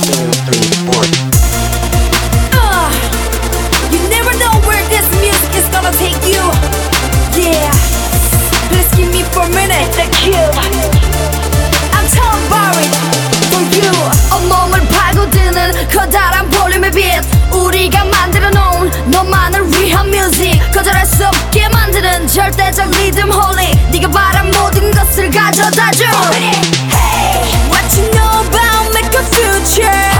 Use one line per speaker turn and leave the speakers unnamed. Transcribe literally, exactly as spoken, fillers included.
two, three, four.
Uh, you never know where this music is gonna take you. Yeah, please give me for a minute the cue. I'm Tom Barry for you. 온몸을 파고드는 커다란 볼륨의 빛, 우리가 만들어 놓은 너만을 위한 뮤직, 거절할 수 없게 만드는 절대적 리듬 홀리, 네가 바란 모든 것을 가져다줘. Hey, what you know about make a future?